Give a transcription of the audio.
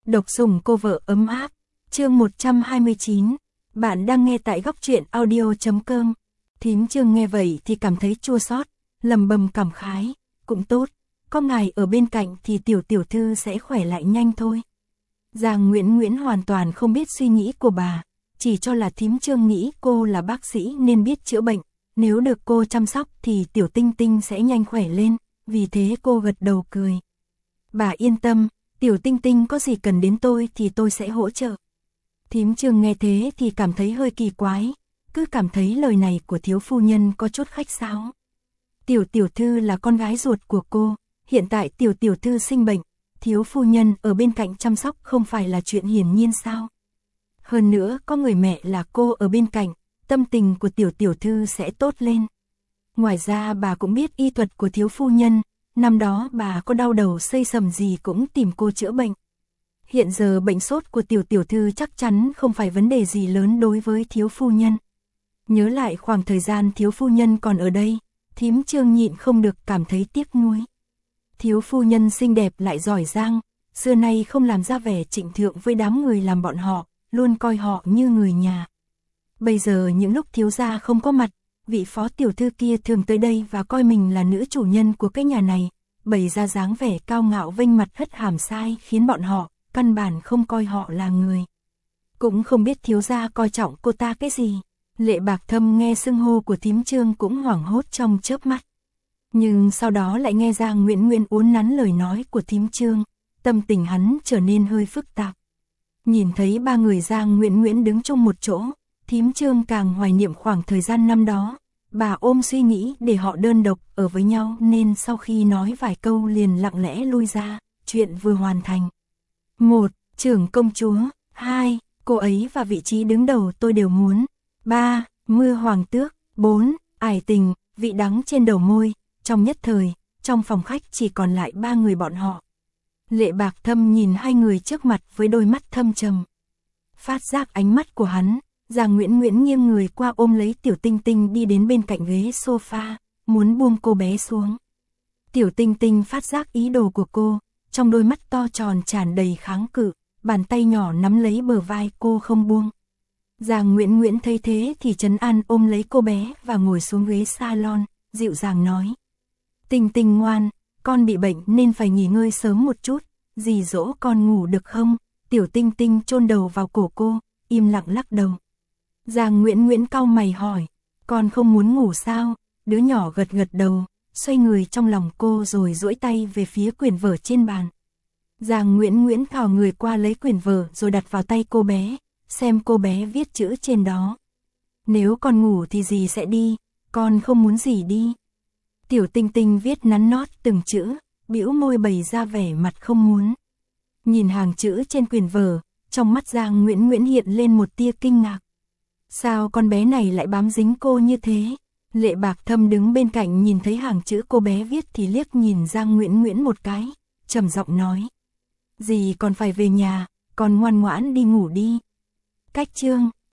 Độc sủng cô vợ ấm áp, chương 129, bạn đang nghe tại góc truyện audio.com. Thím Trương nghe vậy thì cảm thấy chua xót, lầm bầm cảm khái, cũng tốt, có ngài ở bên cạnh thì tiểu thư sẽ khỏe lại nhanh thôi. Giang Nguyễn hoàn toàn không biết suy nghĩ của bà, chỉ cho là thím Trương nghĩ cô là bác sĩ nên biết chữa bệnh, nếu được cô chăm sóc thì tiểu Tinh Tinh sẽ nhanh khỏe lên, vì thế cô gật đầu cười. Bà yên tâm, tiểu Tinh Tinh có gì cần đến tôi thì tôi sẽ hỗ trợ. Thím Trương nghe thế thì cảm thấy hơi kỳ quái, cứ cảm thấy lời này của thiếu phu nhân có chút khách sáo. Tiểu thư là con gái ruột của cô, hiện tại tiểu thư sinh bệnh, thiếu phu nhân ở bên cạnh chăm sóc không phải là chuyện hiển nhiên sao? Hơn nữa có người mẹ là cô ở bên cạnh, tâm tình của tiểu thư sẽ tốt lên. Ngoài ra bà cũng biết y thuật của thiếu phu nhân, năm đó bà có đau đầu xây sầm gì cũng tìm cô chữa bệnh. Hiện giờ bệnh sốt của tiểu thư chắc chắn không phải vấn đề gì lớn đối với thiếu phu nhân. Nhớ lại khoảng thời gian thiếu phu nhân còn ở đây, thím Trương nhịn không được cảm thấy tiếc nuối. Thiếu phu nhân xinh đẹp lại giỏi giang, xưa nay không làm ra vẻ trịnh thượng với đám người làm bọn họ, luôn coi họ như người nhà. Bây giờ những lúc thiếu gia không có mặt, vị phó tiểu thư kia thường tới đây và coi mình là nữ chủ nhân của cái nhà này, bày ra dáng vẻ cao ngạo vênh mặt hất hàm sai khiến bọn họ căn bản không coi họ là người. Cũng không biết thiếu gia coi trọng cô ta cái gì. Lệ Bạc Thâm nghe xưng hô của thím Trương cũng hoảng hốt trong chớp mắt. Nhưng sau đó lại nghe Giang Nguyễn uốn nắn lời nói của thím Trương, tâm tình hắn trở nên hơi phức tạp. Nhìn thấy ba người Giang Nguyễn đứng chung một chỗ, thím Trương càng hoài niệm khoảng thời gian năm đó. Bà ôm suy nghĩ để họ đơn độc ở với nhau nên sau khi nói vài câu liền lặng lẽ lui ra, chuyện vừa hoàn thành. 1. Trưởng công chúa. 2. Cô ấy và vị trí đứng đầu tôi đều muốn. 3. Mưa hoàng tước. 4. Ải tình, vị đắng trên đầu môi. Trong nhất thời, trong phòng khách chỉ còn lại ba người bọn họ. Lệ Bạc Thâm nhìn hai người trước mặt với đôi mắt thâm trầm. Phát giác ánh mắt của hắn, Giang Nguyễn nghiêng người qua ôm lấy tiểu Tinh Tinh đi đến bên cạnh ghế sofa, muốn buông cô bé xuống. Tiểu Tinh Tinh phát giác ý đồ của cô, trong đôi mắt to tròn tràn đầy kháng cự, bàn tay nhỏ nắm lấy bờ vai cô không buông. Giang Nguyễn thấy thế thì trấn an ôm lấy cô bé và ngồi xuống ghế salon, dịu dàng nói. Tinh Tinh ngoan, con bị bệnh nên phải nghỉ ngơi sớm một chút, dì dỗ con ngủ được không? Tiểu Tinh Tinh chôn đầu vào cổ cô, im lặng lắc đầu. Giang Nguyễn cau mày hỏi, con không muốn ngủ sao? Đứa nhỏ gật đầu, xoay người trong lòng cô rồi duỗi tay về phía quyển vở trên bàn. Giang Nguyễn thò người qua lấy quyển vở rồi đặt vào tay cô bé, xem cô bé viết chữ trên đó. Nếu con ngủ thì dì sẽ đi, con không muốn dì đi. Tiểu Tinh Tinh viết nắn nót từng chữ, bĩu môi bày ra vẻ mặt không muốn. Nhìn hàng chữ trên quyển vở, trong mắt Giang Nguyễn hiện lên một tia kinh ngạc. Sao con bé này lại bám dính cô như thế? Lệ Bạc Thâm đứng bên cạnh nhìn thấy hàng chữ cô bé viết thì liếc nhìn Giang Nguyễn một cái, trầm giọng nói. Dì còn phải về nhà, con ngoan ngoãn đi ngủ đi. Cách chương